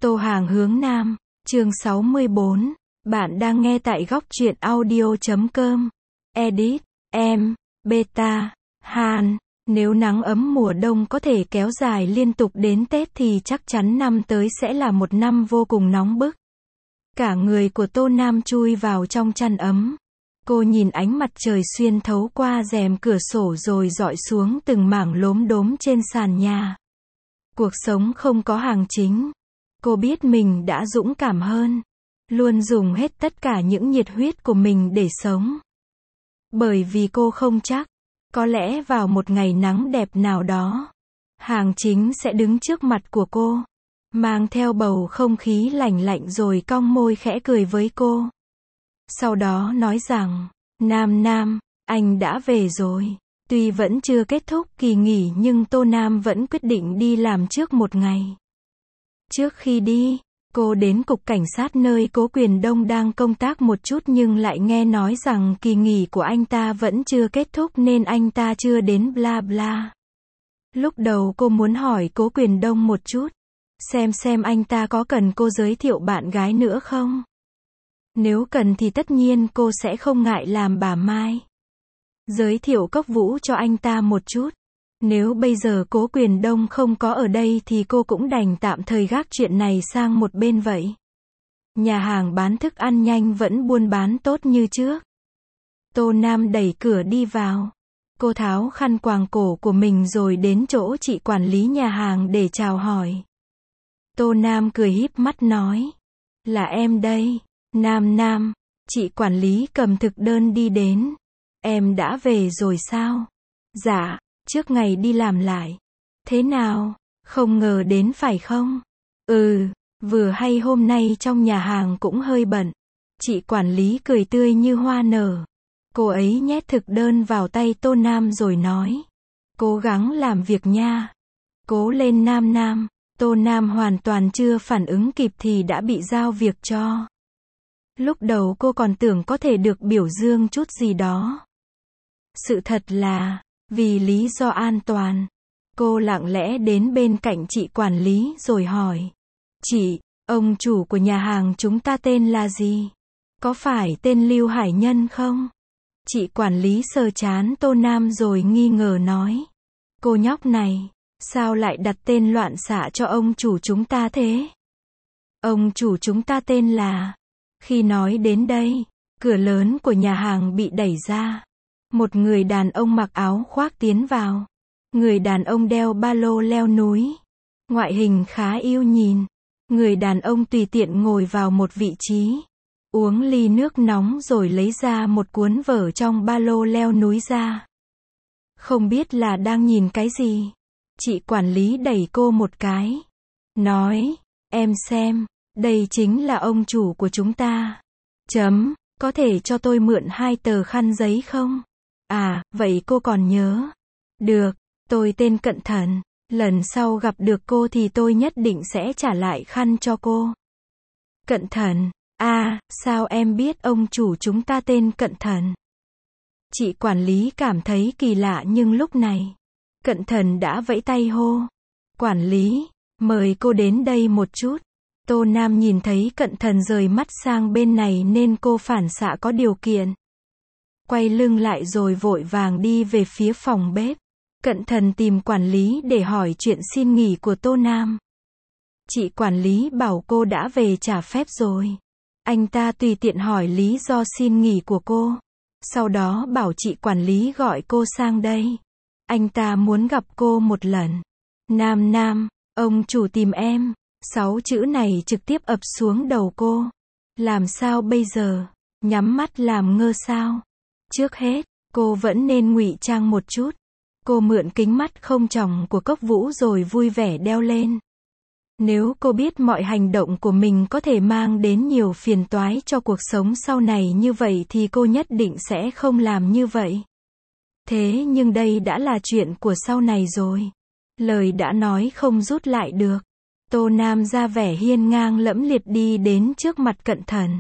Tô Hàng hướng Nam, chương 64. Bạn đang nghe tại góc truyện audio.com. Edit, em, Beta, Han. Nếu nắng ấm mùa đông có thể kéo dài liên tục đến Tết thì chắc chắn năm tới sẽ là một năm vô cùng nóng bức. Cả người của Tô Nam chui vào trong chăn ấm. Cô nhìn ánh mặt trời xuyên thấu qua rèm cửa sổ rồi rọi xuống từng mảng lốm đốm trên sàn nhà. Cuộc sống không có hàng chính. Cô biết mình đã dũng cảm hơn. Luôn dùng hết tất cả những nhiệt huyết của mình để sống. Bởi vì cô không chắc, có lẽ vào một ngày nắng đẹp nào đó, hàng chính sẽ đứng trước mặt của cô, mang theo bầu không khí lạnh lạnh rồi cong môi khẽ cười với cô. Sau đó nói rằng, Nam, anh đã về rồi. Tuy vẫn chưa kết thúc kỳ nghỉ nhưng Tô Nam vẫn quyết định đi làm trước một ngày. Trước khi đi, cô đến cục cảnh sát nơi Cố Quyền Đông đang công tác một chút nhưng lại nghe nói rằng kỳ nghỉ của anh ta vẫn chưa kết thúc nên anh ta chưa đến bla bla. Lúc đầu cô muốn hỏi Cố Quyền Đông một chút, xem anh ta có cần cô giới thiệu bạn gái nữa không? Nếu cần thì tất nhiên cô sẽ không ngại làm bà Mai. Giới thiệu Cốc Vũ cho anh ta một chút. Nếu bây giờ Cố Quyền Đông không có ở đây thì cô cũng đành tạm thời gác chuyện này sang một bên vậy. Nhà hàng bán thức ăn nhanh vẫn buôn bán tốt như trước. Tô Nam đẩy cửa đi vào. Cô tháo khăn quàng cổ của mình rồi đến chỗ chị quản lý nhà hàng để chào hỏi. Tô Nam cười híp mắt nói. Là em đây. Nam. Chị quản lý cầm thực đơn đi đến. Em đã về rồi sao? Dạ. Trước ngày đi làm lại. Thế nào? Không ngờ đến phải không? Vừa hay hôm nay trong nhà hàng cũng hơi bận. Chị quản lý cười tươi như hoa nở. Cô ấy nhét thực đơn vào tay Tô Nam rồi nói. Cố gắng làm việc nha. Cố lên Nam. Tô Nam hoàn toàn chưa phản ứng kịp thì đã bị giao việc cho. Lúc đầu cô còn tưởng có thể được biểu dương chút gì đó. Sự thật là, vì lý do an toàn, cô lặng lẽ đến bên cạnh chị quản lý rồi hỏi. Chị, ông chủ của nhà hàng chúng ta tên là gì? Có phải tên Lưu Hải Nhân không? Chị quản lý sờ trán Tô Nam rồi nghi ngờ nói. Cô nhóc này, sao lại đặt tên loạn xạ cho ông chủ chúng ta thế? Ông chủ chúng ta tên là... Khi nói đến đây, cửa lớn của nhà hàng bị đẩy ra. Một người đàn ông mặc áo khoác tiến vào. Người đàn ông đeo ba lô leo núi. Ngoại hình khá yêu nhìn. Người đàn ông tùy tiện ngồi vào một vị trí. Uống ly nước nóng rồi lấy ra một cuốn vở trong ba lô leo núi ra. Không biết là đang nhìn cái gì. Chị quản lý đẩy cô một cái. Nói, em xem, đây chính là ông chủ của chúng ta. Có thể cho tôi mượn 2 tờ khăn giấy không? À, vậy cô còn nhớ. Được, tôi tên Cận Thần. Lần sau gặp được cô thì tôi nhất định sẽ trả lại khăn cho cô. Cận Thần, sao em biết ông chủ chúng ta tên Cận Thần? Chị quản lý cảm thấy kỳ lạ nhưng lúc này, Cận Thần đã vẫy tay hô. Quản lý, mời cô đến đây một chút. Tô Nam nhìn thấy Cận Thần rời mắt sang bên này nên cô phản xạ có điều kiện. Quay lưng lại rồi vội vàng đi về phía phòng bếp. Cận Thần tìm quản lý để hỏi chuyện xin nghỉ của Tô Nam. Chị quản lý bảo cô đã về trả phép rồi. Anh ta tùy tiện hỏi lý do xin nghỉ của cô. Sau đó bảo chị quản lý gọi cô sang đây. Anh ta muốn gặp cô một lần. Nam, ông chủ tìm em. 6 chữ này trực tiếp ập xuống đầu cô. Làm sao bây giờ? Nhắm mắt làm ngơ sao? Trước hết, cô vẫn nên ngụy trang một chút. Cô mượn kính mắt không tròng của Cốc Vũ rồi vui vẻ đeo lên. Nếu cô biết mọi hành động của mình có thể mang đến nhiều phiền toái cho cuộc sống sau này như vậy thì cô nhất định sẽ không làm như vậy. Thế nhưng đây đã là chuyện của sau này rồi. Lời đã nói không rút lại được. Tô Nam ra vẻ hiên ngang lẫm liệt đi đến trước mặt Cận Thần.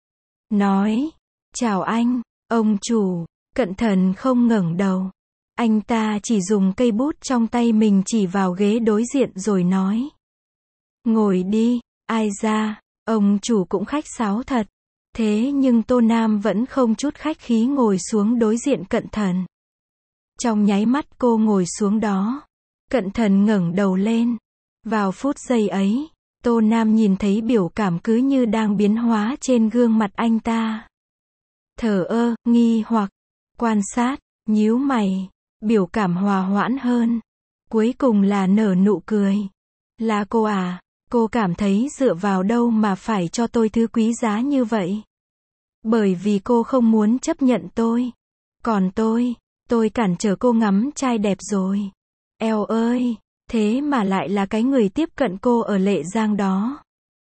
Nói, chào anh, ông chủ. Cận Thần không ngẩng đầu. Anh ta chỉ dùng cây bút trong tay mình chỉ vào ghế đối diện rồi nói. Ngồi đi, Ai ra, ông chủ cũng khách sáo thật. Thế nhưng Tô Nam vẫn không chút khách khí ngồi xuống đối diện Cận Thần. Trong nháy mắt cô ngồi xuống đó, Cận Thần ngẩng đầu lên. Vào phút giây ấy, Tô Nam nhìn thấy biểu cảm cứ như đang biến hóa trên gương mặt anh ta. Thờ ơ, nghi hoặc, quan sát, nhíu mày, biểu cảm hòa hoãn hơn. Cuối cùng là nở nụ cười. Là cô à, cô cảm thấy dựa vào đâu mà phải cho tôi thứ quý giá như vậy? Bởi vì cô không muốn chấp nhận tôi. Còn tôi cản trở cô ngắm trai đẹp rồi. Eo ơi, thế mà lại là cái người tiếp cận cô ở Lệ Giang đó.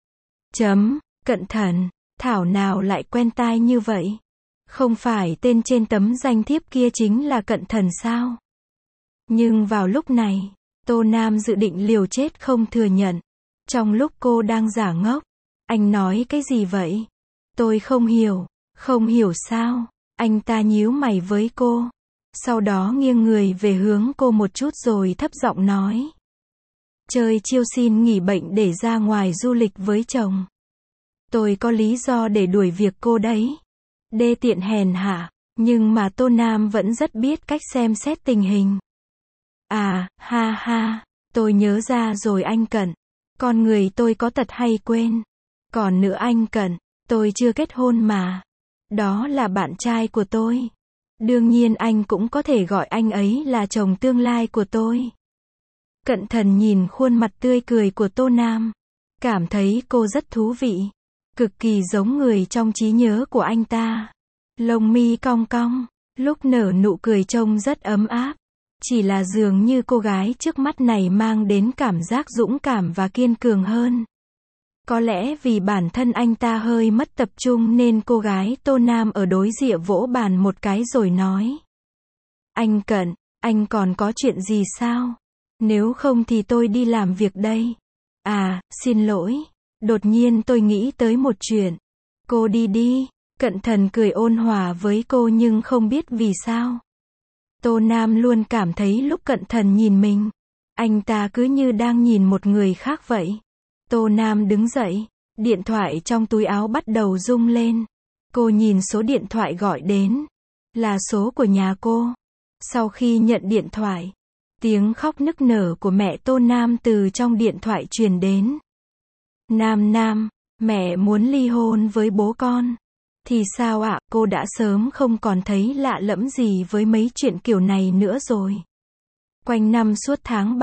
Cận Thần, thảo nào lại quen tai như vậy? Không phải tên trên tấm danh thiếp kia chính là Cận Thần sao? Nhưng vào lúc này, Tô Nam dự định liều chết không thừa nhận. Trong lúc cô đang giả ngốc, anh nói cái gì vậy? Tôi không hiểu sao? Anh ta nhíu mày với cô. Sau đó nghiêng người về hướng cô một chút rồi thấp giọng nói. Chơi chiêu xin nghỉ bệnh để ra ngoài du lịch với chồng. Tôi có lý do để đuổi việc cô đấy. Đê tiện hèn hạ, nhưng mà Tô Nam vẫn rất biết cách xem xét tình hình. À, ha ha, tôi nhớ ra rồi anh Cận. Con người tôi có tật hay quên. Còn nữa anh Cận, tôi chưa kết hôn mà. Đó là bạn trai của tôi. Đương nhiên anh cũng có thể gọi anh ấy là chồng tương lai của tôi. Cận Thần nhìn khuôn mặt tươi cười của Tô Nam. Cảm thấy cô rất thú vị. Cực kỳ giống người trong trí nhớ của anh ta. Lông mi cong cong, lúc nở nụ cười trông rất ấm áp. Chỉ là dường như cô gái trước mắt này mang đến cảm giác dũng cảm và kiên cường hơn. Có lẽ vì bản thân anh ta hơi mất tập trung nên cô gái Tô Nam ở đối diện vỗ bàn một cái rồi nói. Anh Cận, anh còn có chuyện gì sao? Nếu không thì tôi đi làm việc đây. À, xin lỗi. Đột nhiên tôi nghĩ tới một chuyện. Cô đi đi. Cận Thần cười ôn hòa với cô nhưng không biết vì sao. Tô Nam luôn cảm thấy lúc Cận Thần nhìn mình, anh ta cứ như đang nhìn một người khác vậy. Tô Nam đứng dậy, điện thoại trong túi áo bắt đầu rung lên. Cô nhìn số điện thoại gọi đến, là số của nhà cô. Sau khi nhận điện thoại, tiếng khóc nức nở của mẹ Tô Nam từ trong điện thoại truyền đến. Nam, mẹ muốn ly hôn với bố con. Thì sao ạ, cô đã sớm không còn thấy lạ lẫm gì với mấy chuyện kiểu này nữa rồi. Quanh năm suốt tháng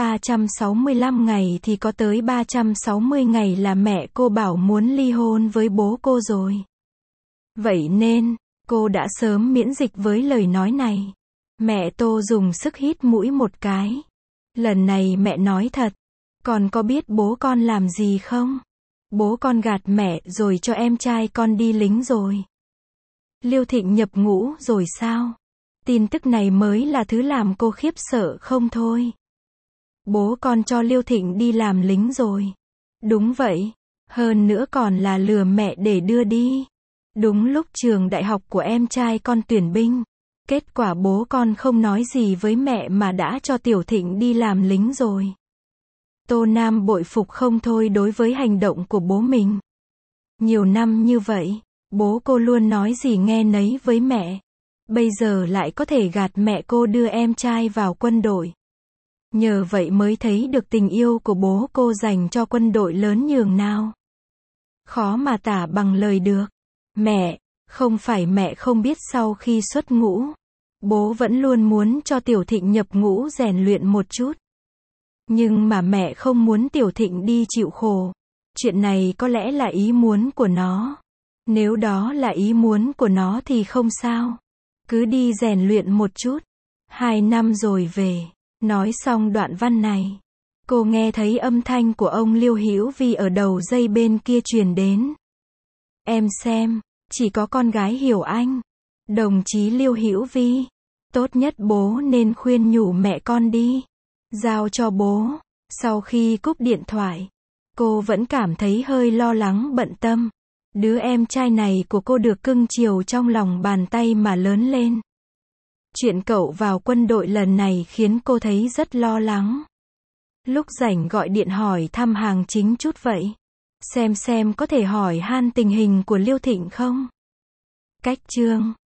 365 ngày thì có tới 360 ngày là mẹ cô bảo muốn ly hôn với bố cô rồi. Vậy nên, cô đã sớm miễn dịch với lời nói này. Mẹ Tô dùng sức hít mũi một cái. Lần này mẹ nói thật. Con có biết bố con làm gì không? Bố con gạt mẹ rồi cho em trai con đi lính rồi. Liêu Thịnh nhập ngũ rồi sao? Tin tức này mới là thứ làm cô khiếp sợ không thôi. Bố con cho Liêu Thịnh đi làm lính rồi. Đúng vậy. Hơn nữa còn là lừa mẹ để đưa đi. Đúng lúc trường đại học của em trai con tuyển binh. Kết quả bố con không nói gì với mẹ mà đã cho Tiểu Thịnh đi làm lính rồi. Tô Nam bội phục không thôi đối với hành động của bố mình. Nhiều năm như vậy, bố cô luôn nói gì nghe nấy với mẹ. Bây giờ lại có thể gạt mẹ cô đưa em trai vào quân đội. Nhờ vậy mới thấy được tình yêu của bố cô dành cho quân đội lớn nhường nào. Khó mà tả bằng lời được. Mẹ, không phải mẹ không biết sau khi xuất ngũ, bố vẫn luôn muốn cho Tiểu Thịnh nhập ngũ rèn luyện một chút. Nhưng mà mẹ không muốn Tiểu Thịnh đi chịu khổ. Chuyện này có lẽ là ý muốn của nó. Nếu đó là ý muốn của nó thì không sao. Cứ đi rèn luyện một chút. 2 năm rồi về. Nói xong đoạn văn này, cô nghe thấy âm thanh của ông Liêu Hữu Vi ở đầu dây bên kia truyền đến. Em xem, chỉ có con gái hiểu anh. Đồng chí Liêu Hữu Vi, tốt nhất bố nên khuyên nhủ mẹ con đi. Giao cho bố. Sau khi cúp điện thoại, cô vẫn cảm thấy hơi lo lắng bận tâm. Đứa em trai này của cô được cưng chiều trong lòng bàn tay mà lớn lên. Chuyện cậu vào quân đội lần này khiến cô thấy rất lo lắng. Lúc rảnh gọi điện hỏi thăm hàng chính chút vậy. Xem có thể hỏi han tình hình của Liêu Thịnh không? Cách chương